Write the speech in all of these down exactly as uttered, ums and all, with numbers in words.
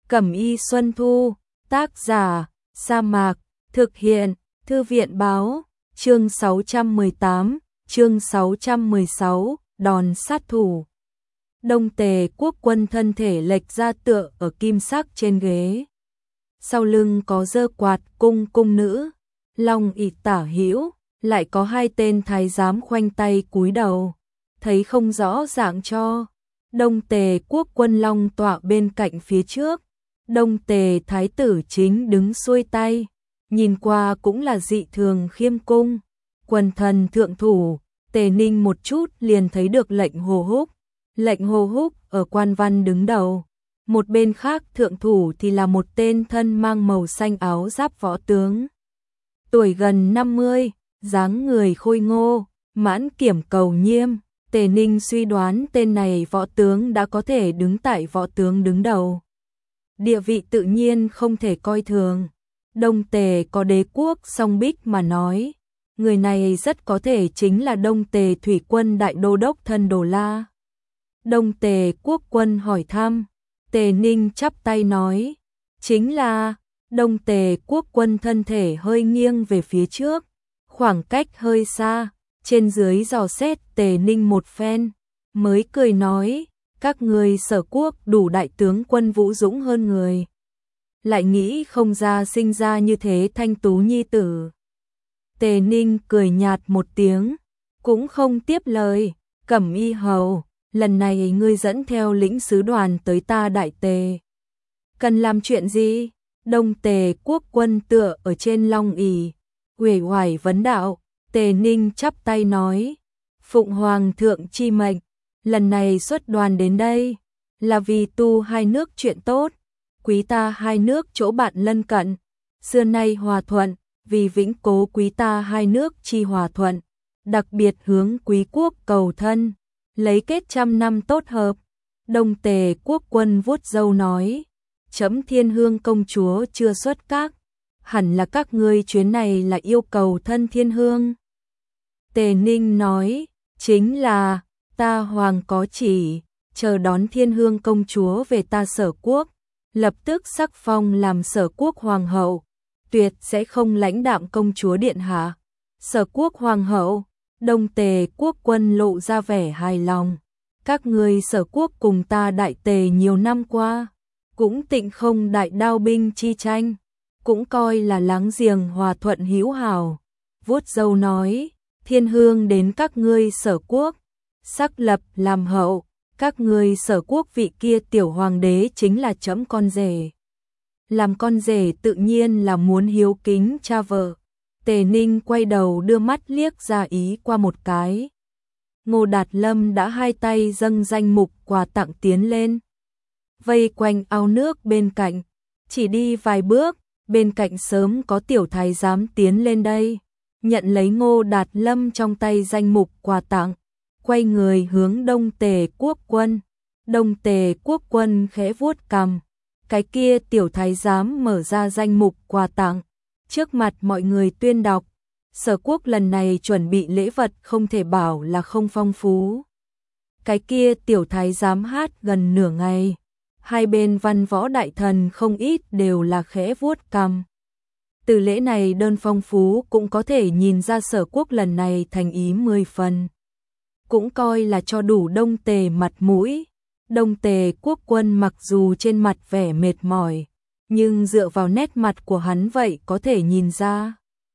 Cẩm y Xuân Thu, tác giả, Sa Mạc, thực hiện, Thư viện báo, chương sáu trăm mười tám, chương sáu trăm mười sáu, đòn sát thủ. Đông Tề Quốc Quân thân thể lệch ra tựa ở kim sắc trên ghế. Sau lưng có giơ quạt cung cung nữ, long ỷ tả hữu, lại có hai tên thái giám khoanh tay cúi đầu, thấy không rõ dạng cho. Đông Tề Quốc Quân long tọa bên cạnh phía trước, Đông Tề thái tử chính đứng xuôi tay, nhìn qua cũng là dị thường khiêm cung. Quần thần thượng thủ, Tề Ninh một chút liền thấy được lệnh Hồ Húc. Lệnh Hồ Húc ở quan văn đứng đầu, một bên khác thượng thủ thì là một tên thân mang màu xanh áo giáp võ tướng. Tuổi gần năm mươi, dáng người khôi ngô, mãn kiểm cầu nhiêm. Tề Ninh suy đoán tên này võ tướng đã có thể đứng tại võ tướng đứng đầu. Địa vị tự nhiên không thể coi thường. Đông Tề có đế quốc song bích mà nói, người này rất có thể chính là Đông Tề thủy quân đại đô đốc Thân Đồ La. Đông Tề Quốc Quân hỏi thăm, Tề Ninh chắp tay nói, chính là. Đông Tề Quốc Quân thân thể hơi nghiêng về phía trước, khoảng cách hơi xa, trên dưới dò xét Tề Ninh một phen, mới cười nói, các người Sở Quốc đủ đại tướng quân vũ dũng hơn người, lại nghĩ không ra sinh ra như thế thanh tú nhi tử. Tề Ninh cười nhạt một tiếng, cũng không tiếp lời. Cẩm y hầu, lần này ngươi dẫn theo lĩnh sứ đoàn tới ta Đại Tề, cần làm chuyện gì? Đông Tề Quốc Quân tựa ở trên long ỷ, uể oải vấn đạo. Tề Ninh chắp tay nói, phụng hoàng thượng chi mệnh, lần này xuất đoàn đến đây là vì tu hai nước chuyện tốt, quý ta hai nước chỗ bạn lân cận, xưa nay hòa thuận, vì vĩnh cố quý ta hai nước chi hòa thuận, đặc biệt hướng quý quốc cầu thân, lấy kết trăm năm tốt hợp. Đông Tề Quốc Quân vuốt râu nói, chấm Thiên Hương công chúa chưa xuất các, hẳn là các ngươi chuyến này là yêu cầu thân Thiên Hương. Tề Ninh nói, chính là, ta hoàng có chỉ, chờ đón Thiên Hương công chúa về ta Sở Quốc, lập tức sắc phong làm Sở Quốc hoàng hậu, tuyệt sẽ không lãnh đạm công chúa điện hạ. Sở Quốc hoàng hậu. Đông Tề Quốc Quân lộ ra vẻ hài lòng, các ngươi Sở Quốc cùng ta Đại Tề nhiều năm qua, cũng tịnh không đại đao binh chi tranh, cũng coi là láng giềng hòa thuận hữu hảo. Vuốt râu nói, Thiên Hương đến các ngươi Sở Quốc, sắc lập làm hậu, các ngươi Sở Quốc vị kia tiểu hoàng đế chính là chấm con rể. Làm con rể tự nhiên là muốn hiếu kính cha vợ. Tề Ninh quay đầu đưa mắt liếc ra ý qua một cái. Ngô Đạt Lâm đã hai tay dâng danh mục quà tặng tiến lên, vây quanh ao nước bên cạnh, chỉ đi vài bước, bên cạnh sớm có tiểu thái giám tiến lên đây, nhận lấy Ngô Đạt Lâm trong tay danh mục quà tặng, quay người hướng Đông Tề Quốc Quân. Đông Tề Quốc Quân khẽ vuốt cằm, cái kia tiểu thái giám mở ra danh mục quà tặng, trước mặt mọi người tuyên đọc, Sở Quốc lần này chuẩn bị lễ vật không thể bảo là không phong phú. Cái kia tiểu thái giám hát gần nửa ngày, hai bên văn võ đại thần không ít đều là khẽ vuốt cằm. Từ lễ này đơn phong phú cũng có thể nhìn ra Sở Quốc lần này thành ý mười phần, cũng coi là cho đủ Đông Tề mặt mũi. Đông Tề Quốc Quân mặc dù trên mặt vẻ mệt mỏi, nhưng dựa vào nét mặt của hắn vậy có thể nhìn ra,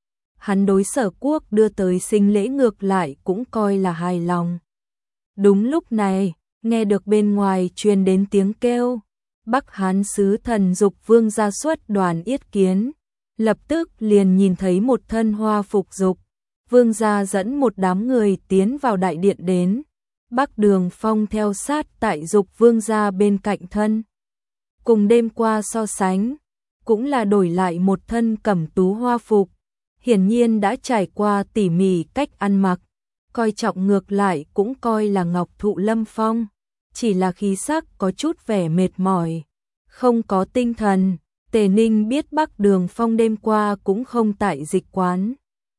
hắn đối Sở Quốc đưa tới sinh lễ ngược lại cũng coi là hài lòng. Đúng lúc này, nghe được bên ngoài truyền đến tiếng kêu, Bắc Hán sứ thần Dục Vương ra xuất đoàn yết kiến, lập tức liền nhìn thấy một thân hoa phục Dục Vương gia dẫn một đám người tiến vào đại điện đến. Bắc Đường Phong theo sát tại Dục Vương gia bên cạnh thân, cùng đêm qua so sánh, cũng là đổi lại một thân cẩm tú hoa phục, hiển nhiên đã trải qua tỉ mỉ cách ăn mặc, coi trọng ngược lại cũng coi là ngọc thụ lâm phong, chỉ là khí sắc có chút vẻ mệt mỏi, không có tinh thần. Tề Ninh biết Bắc Đường Phong đêm qua cũng không tại dịch quán,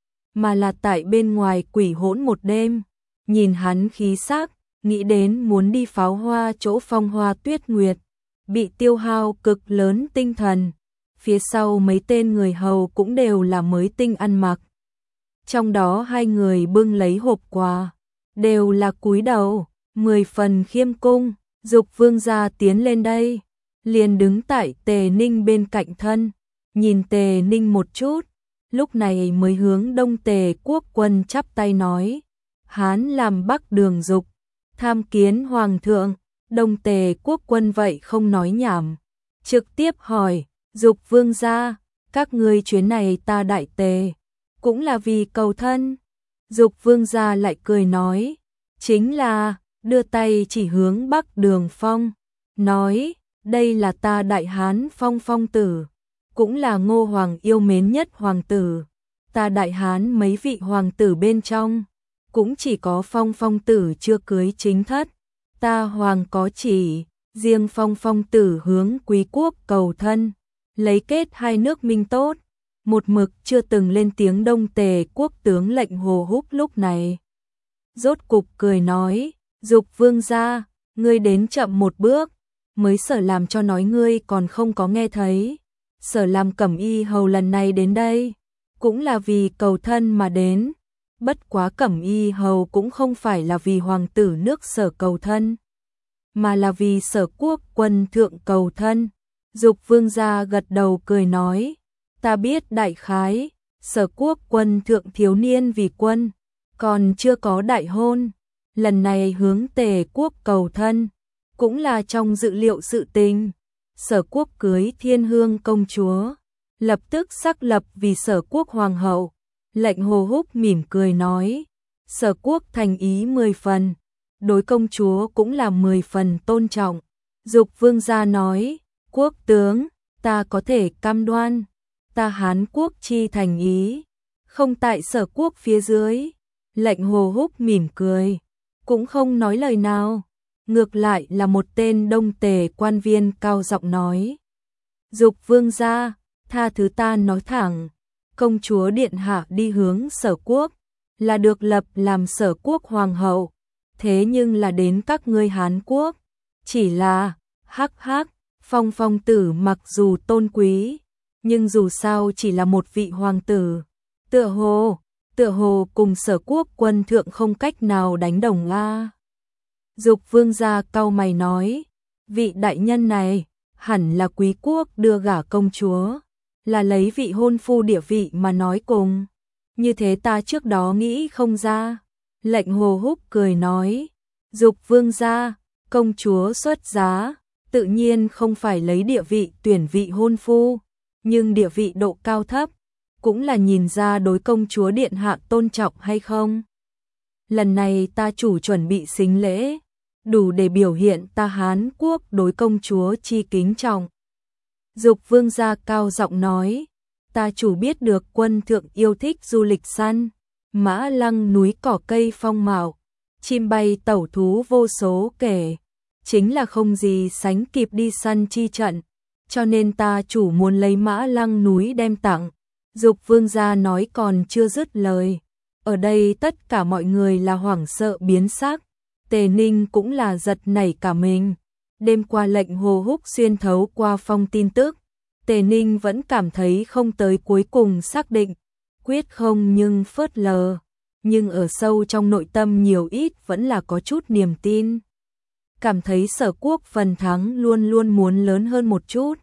mà là tại bên ngoài quỷ hỗn một đêm, nhìn hắn khí sắc, nghĩ đến muốn đi pháo hoa chỗ Phong Hoa Tuyết Nguyệt, bị tiêu hao cực lớn tinh thần. Phía sau mấy tên người hầu cũng đều là mới tinh ăn mặc. Trong đó hai người bưng lấy hộp quà, đều là cúi đầu, mười phần khiêm cung. Dục Vương gia tiến lên đây, liền đứng tại Tề Ninh bên cạnh thân, nhìn Tề Ninh một chút, lúc này mới hướng Đông Tề quốc quân chắp tay nói: Hán làm Bắc Đường Dục, tham kiến hoàng thượng. Đông Tề quốc quân vậy không nói nhảm, trực tiếp hỏi: Dục Vương gia, các ngươi chuyến này ta Đại Tề cũng là vì cầu thân? Dục Vương gia lại cười nói: chính là, đưa tay chỉ hướng Bắc Đường Phong, nói: đây là ta Đại Hán Phong phong tử, cũng là Ngô hoàng yêu mến nhất hoàng tử. Ta Đại Hán mấy vị hoàng tử bên trong, cũng chỉ có Phong phong tử chưa cưới chính thất. Ta hoàng có chỉ, riêng Phong phong tử hướng quý quốc cầu thân, lấy kết hai nước minh tốt, một mực chưa từng lên tiếng. Đông Tề quốc tướng lệnh Hồ Húc lúc này rốt cục cười nói: Dục Vương gia, ngươi đến chậm một bước, mới Sở làm cho nói ngươi còn không có nghe thấy. Sở làm Cẩm Y hầu lần này đến đây, cũng là vì cầu thân mà đến. Bất quá Cẩm Y hầu cũng không phải là vì hoàng tử nước Sở cầu thân, mà là vì Sở quốc quân thượng cầu thân. Dục Vương gia gật đầu cười nói: ta biết đại khái, Sở quốc quân thượng thiếu niên vì quân, còn chưa có đại hôn, lần này hướng Tề quốc cầu thân, cũng là trong dự liệu sự tình. Sở quốc cưới Thiên Hương công chúa, lập tức xác lập vì Sở quốc hoàng hậu. Lệnh Hồ Húc mỉm cười nói: Sở quốc thành ý mười phần, đối công chúa cũng là mười phần tôn trọng. Dục Vương gia nói: quốc tướng, ta có thể cam đoan, ta Hán quốc chi thành ý, không tại Sở quốc phía dưới. Lệnh Hồ Húc mỉm cười, cũng không nói lời nào. Ngược lại là một tên Đông Tề quan viên cao giọng nói: Dục Vương gia, tha thứ ta nói thẳng, công chúa điện hạ đi hướng Sở quốc, là được lập làm Sở quốc hoàng hậu, thế nhưng là đến các ngươi Hán quốc, chỉ là, hắc hắc, Phong phong tử mặc dù tôn quý, nhưng dù sao chỉ là một vị hoàng tử, tựa hồ, tựa hồ cùng Sở quốc quân thượng không cách nào đánh đồng a. Dục Vương gia cau mày nói: vị đại nhân này, hẳn là quý quốc đưa gả công chúa, là lấy vị hôn phu địa vị mà nói cùng. Như thế ta trước đó nghĩ không ra. Lệnh Hồ Húc cười nói: Dục Vương gia, công chúa xuất giá, tự nhiên không phải lấy địa vị tuyển vị hôn phu, nhưng địa vị độ cao thấp, cũng là nhìn ra đối công chúa điện hạ tôn trọng hay không. Lần này ta chủ chuẩn bị sính lễ, đủ để biểu hiện ta Hán quốc đối công chúa chi kính trọng. Dục Vương gia cao giọng nói: ta chủ biết được quân thượng yêu thích du lịch săn, Mã Lăng núi cỏ cây phong mạo, chim bay tẩu thú vô số kể, chính là không gì sánh kịp đi săn chi trận, cho nên ta chủ muốn lấy Mã Lăng núi đem tặng. Dục Vương gia nói còn chưa dứt lời, ở đây tất cả mọi người là hoảng sợ biến sắc. Tề Ninh cũng là giật nảy cả mình. Đêm qua lệnh Hồ Húc xuyên thấu qua phong tin tức, Tề Ninh vẫn cảm thấy không tới cuối cùng xác định, quyết không nhưng phớt lờ, nhưng ở sâu trong nội tâm nhiều ít vẫn là có chút niềm tin. Cảm thấy Sở quốc phần thắng luôn luôn muốn lớn hơn một chút.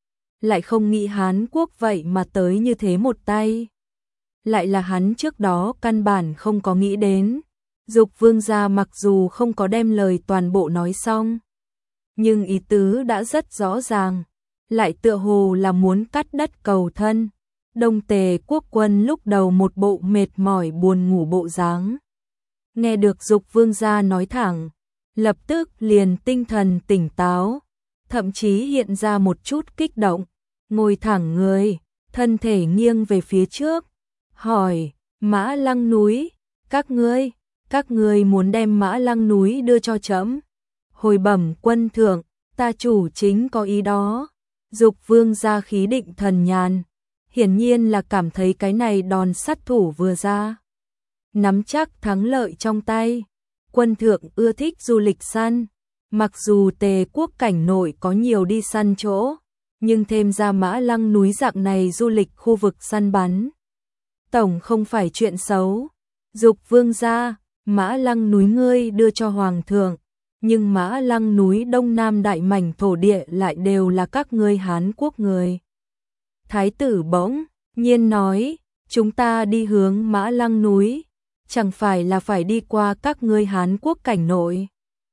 Lại không nghĩ Hán quốc vậy mà tới như thế một tay. Lại là hắn trước đó căn bản không có nghĩ đến. Dục Vương gia mặc dù không có đem lời toàn bộ nói xong, nhưng ý tứ đã rất rõ ràng, lại tựa hồ là muốn cắt đất cầu thân. Đông Tề quốc quân lúc đầu một bộ mệt mỏi buồn ngủ bộ dáng, nghe được Dục Vương gia nói thẳng, lập tức liền tinh thần tỉnh táo, thậm chí hiện ra một chút kích động, ngồi thẳng người, thân thể nghiêng về phía trước, hỏi: Mã Lăng núi, các ngươi, các ngươi muốn đem Mã Lăng núi đưa cho trẫm? Hồi bẩm quân thượng, ta chủ chính có ý đó. Dục Vương gia khí định thần nhàn, hiển nhiên là cảm thấy cái này đòn sát thủ vừa ra, nắm chắc thắng lợi trong tay. Quân thượng ưa thích du lịch săn, Mặc dù Tề quốc cảnh nội có nhiều đi săn chỗ, nhưng thêm ra Mã Lăng núi dạng này du lịch khu vực săn bắn. Tổng không phải chuyện xấu. Dục vương gia, Mã Lăng núi ngươi đưa cho hoàng thượng, nhưng Mã Lăng núi đông nam đại mảnh thổ địa lại đều là các ngươi Hán quốc người. Thái tử bỗng nhiên nói, chúng ta đi hướng Mã Lăng núi, chẳng phải là phải đi qua các ngươi Hán quốc cảnh nội.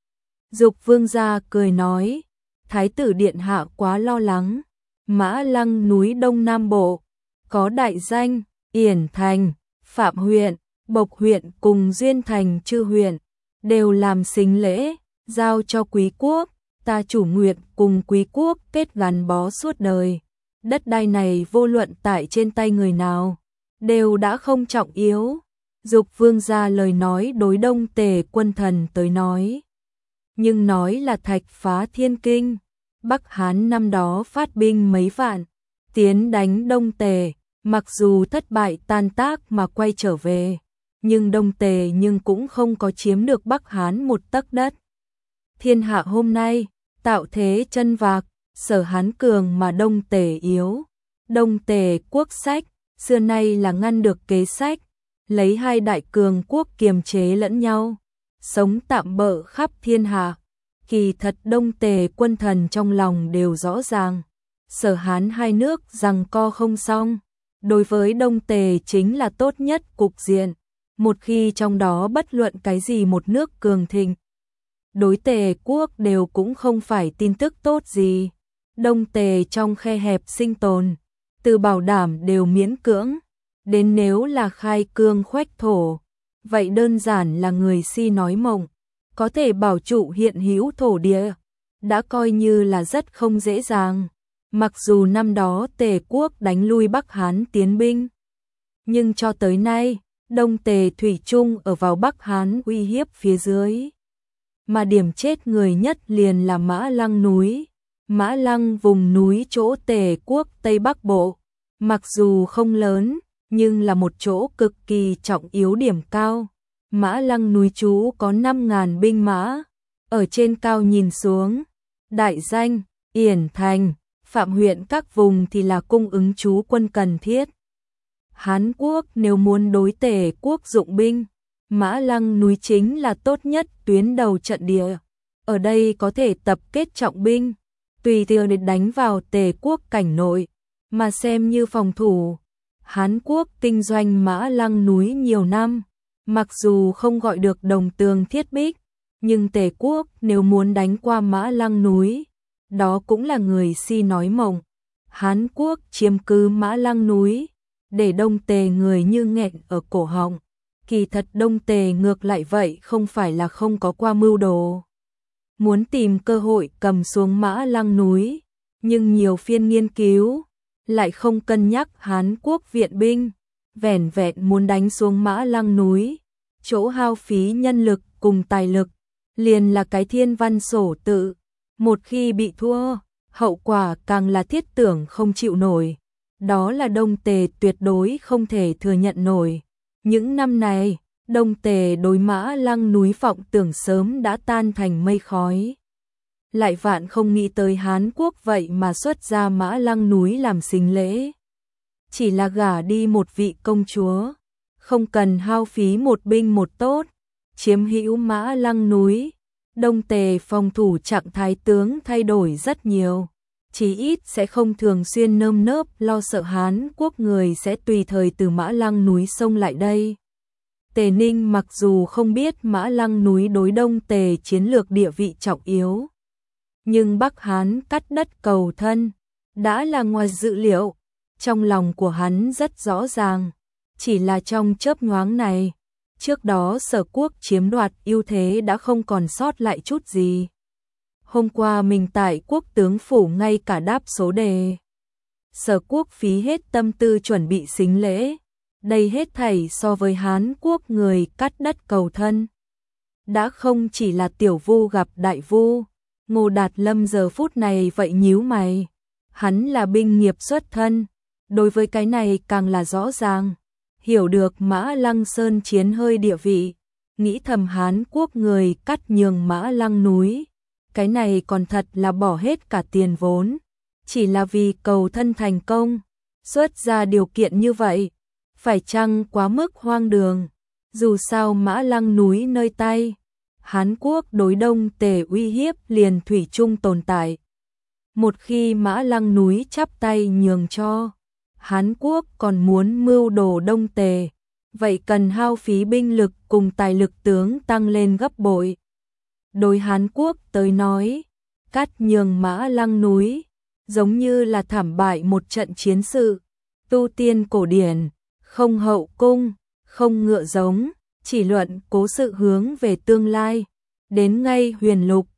Dục vương gia cười nói, Thái tử điện hạ quá lo lắng, Mã Lăng núi đông nam bộ, có đại danh, Yển Thành, Phạm huyện, Bộc huyện cùng Duyên Thành Chư huyện, đều làm sính lễ, giao cho quý quốc, ta chủ nguyện cùng quý quốc kết gắn bó suốt đời. Đất đai này vô luận tại trên tay người nào, đều đã không trọng yếu. Dục vương gia lời nói đối Đông Tề quân thần tới nói. Nhưng nói là thạch phá thiên kinh, Bắc Hán năm đó phát binh mấy vạn, tiến đánh Đông Tề, mặc dù thất bại tan tác mà quay trở về, nhưng Đông Tề nhưng cũng không có chiếm được Bắc Hán một tấc đất. Thiên hạ hôm nay, tạo thế chân vạc, Sở Hán cường mà Đông Tề yếu. Đông Tề quốc sách, xưa nay là ngăn được kế sách, lấy hai đại cường quốc kiềm chế lẫn nhau, sống tạm bợ khắp thiên hạ. Kỳ thật Đông Tề quân thần trong lòng đều rõ ràng, Sở Hán hai nước giằng co không xong, đối với Đông Tề chính là tốt nhất cục diện, một khi trong đó bất luận cái gì một nước cường thịnh, đối Tề quốc đều cũng không phải tin tức tốt gì. Đông Tề trong khe hẹp sinh tồn, từ bảo đảm đều miễn cưỡng, đến nếu là khai cương khoách thổ, vậy đơn giản là người si nói mộng, có thể bảo trụ hiện hữu thổ địa, đã coi như là rất không dễ dàng. Mặc dù năm đó Tề quốc đánh lui Bắc Hán tiến binh, nhưng cho tới nay, Đông Tề thủy chung ở vào Bắc Hán uy hiếp phía dưới. Mà điểm chết người nhất liền là Mã Lăng núi. Mã Lăng vùng núi chỗ Tề quốc Tây Bắc Bộ, mặc dù không lớn, nhưng là một chỗ cực kỳ trọng yếu điểm cao. Mã Lăng núi trú có năm ngàn binh mã, ở trên cao nhìn xuống, đại danh, Yển Thành, Phạm huyện các vùng thì là cung ứng trú quân cần thiết. Hán quốc nếu muốn đối Tề quốc dụng binh, Mã Lăng núi chính là tốt nhất tuyến đầu trận địa. Ở đây có thể tập kết trọng binh, tùy tiện để đánh vào Tề quốc cảnh nội, mà xem như phòng thủ. Hán quốc kinh doanh Mã Lăng núi nhiều năm, mặc dù không gọi được đồng tường thiết bích, nhưng Tề quốc nếu muốn đánh qua Mã Lăng núi, đó cũng là người si nói mộng. Hán quốc chiếm cứ Mã Lăng núi, để Đông Tề người như nghẹn ở cổ họng. Kỳ thật Đông Tề ngược lại vậy không phải là không có qua mưu đồ, muốn tìm cơ hội cầm xuống Mã Lăng núi, nhưng nhiều phiên nghiên cứu lại không cân nhắc Hán quốc viện binh, vẻn vẹn muốn đánh xuống Mã Lăng núi, chỗ hao phí nhân lực cùng tài lực, liền là cái thiên văn sổ tự, một khi bị thua, hậu quả càng là thiết tưởng không chịu nổi, đó là Đông Tề tuyệt đối không thể thừa nhận nổi. Những năm này, Đông Tề đối Mã Lăng núi vọng tưởng sớm đã tan thành mây khói. Lại vạn không nghĩ tới Hán quốc vậy mà xuất ra Mã Lăng núi làm sính lễ. Chỉ là gả đi một vị công chúa, không cần hao phí một binh một tốt, chiếm hữu Mã Lăng núi. Đông Tề phòng thủ trạng thái tướng thay đổi rất nhiều, chí ít sẽ không thường xuyên nơm nớp lo sợ Hán quốc người sẽ tùy thời từ Mã Lăng núi xông lại đây. Tề Ninh mặc dù không biết Mã Lăng núi đối Đông Tề chiến lược địa vị trọng yếu, nhưng Bắc Hán cắt đất cầu thân, đã là ngoài dự liệu, trong lòng của hắn rất rõ ràng, chỉ là trong chớp nhoáng này, trước đó Sở quốc chiếm đoạt ưu thế đã không còn sót lại chút gì. Hôm qua mình tại quốc tướng phủ ngay cả đáp số đề. Sở quốc phí hết tâm tư chuẩn bị sính lễ, đây hết thảy so với Hán quốc người cắt đất cầu thân. Đã không chỉ là tiểu vu gặp đại vu, Ngô Đạt Lâm giờ phút này vậy nhíu mày. Hắn là binh nghiệp xuất thân, đối với cái này càng là rõ ràng, hiểu được Mã Lăng Sơn chiến hơi địa vị, nghĩ thầm Hán quốc người cắt nhường Mã Lăng núi, cái này còn thật là bỏ hết cả tiền vốn, chỉ là vì cầu thân thành công, xuất ra điều kiện như vậy, phải chăng quá mức hoang đường, dù sao Mã Lăng núi nơi tay, Hán Quốc đối Đông Tề uy hiếp liền thủy chung tồn tại. Một khi Mã Lăng núi chắp tay nhường cho Hán Quốc còn muốn mưu đồ Đông Tề, vậy cần hao phí binh lực cùng tài lực tướng tăng lên gấp bội. Đối Hán Quốc tới nói, cắt nhường Mã Lăng núi, giống như là thảm bại một trận chiến sự, tu tiên cổ điển, không hậu cung, không ngựa giống, chỉ luận cố sự hướng về tương lai. Đến ngay huyền lục,